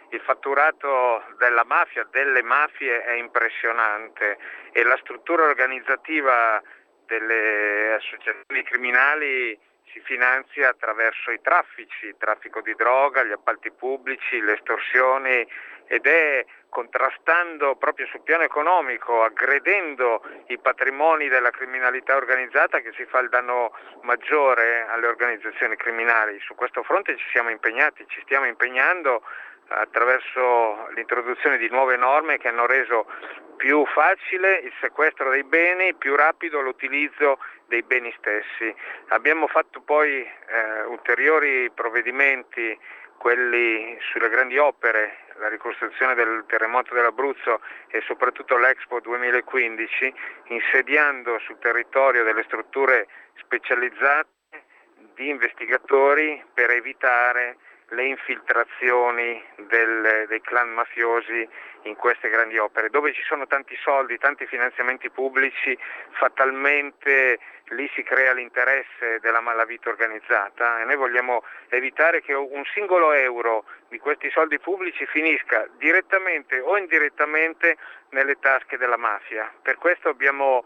Il fatturato della mafia, delle mafie è impressionante e la struttura organizzativa delle associazioni criminali si finanzia attraverso i traffici, il traffico di droga, gli appalti pubblici, le estorsioni, ed è contrastando proprio sul piano economico, aggredendo i patrimoni della criminalità organizzata, che si fa il danno maggiore alle organizzazioni criminali. Su questo fronte ci stiamo impegnando attraverso l'introduzione di nuove norme che hanno reso più facile il sequestro dei beni, più rapido l'utilizzo dei beni stessi. Abbiamo fatto poi ulteriori provvedimenti, quelli sulle grandi opere, la ricostruzione del terremoto dell'Abruzzo e soprattutto l'Expo 2015, insediando sul territorio delle strutture specializzate di investigatori per evitare le infiltrazioni dei clan mafiosi in queste grandi opere. Dove ci sono tanti soldi, tanti finanziamenti pubblici, fatalmente lì si crea l'interesse della malavita organizzata, e noi vogliamo evitare che un singolo euro di questi soldi pubblici finisca direttamente o indirettamente nelle tasche della mafia. Per questo abbiamo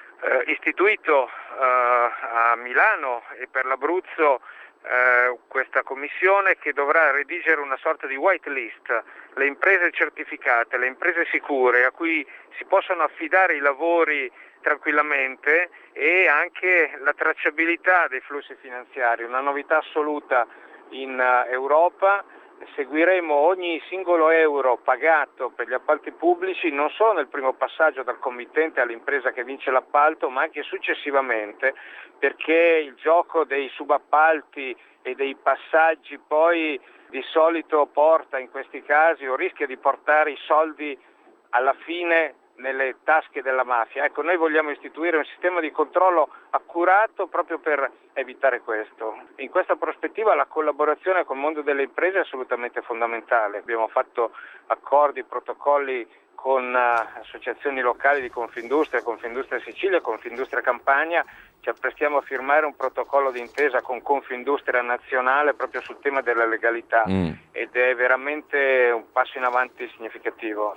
istituito a Milano e per l'Abruzzo questa commissione che dovrà redigere una sorta di white list, le imprese certificate, le imprese sicure a cui si possono affidare i lavori tranquillamente, e anche la tracciabilità dei flussi finanziari, una novità assoluta in Europa. Seguiremo ogni singolo euro pagato per gli appalti pubblici, non solo nel primo passaggio dal committente all'impresa che vince l'appalto, ma anche successivamente, perché il gioco dei subappalti e dei passaggi poi di solito porta in questi casi, o rischia di portare, i soldi alla fine nelle tasche della mafia. Ecco, noi vogliamo istituire un sistema di controllo accurato proprio per evitare questo. In questa prospettiva la collaborazione col mondo delle imprese è assolutamente fondamentale. Abbiamo fatto accordi, protocolli con associazioni locali di Confindustria, Confindustria Sicilia, Confindustria Campania. Ci apprestiamo a firmare un protocollo d'intesa con Confindustria Nazionale proprio sul tema della legalità, ed è veramente un passo in avanti significativo.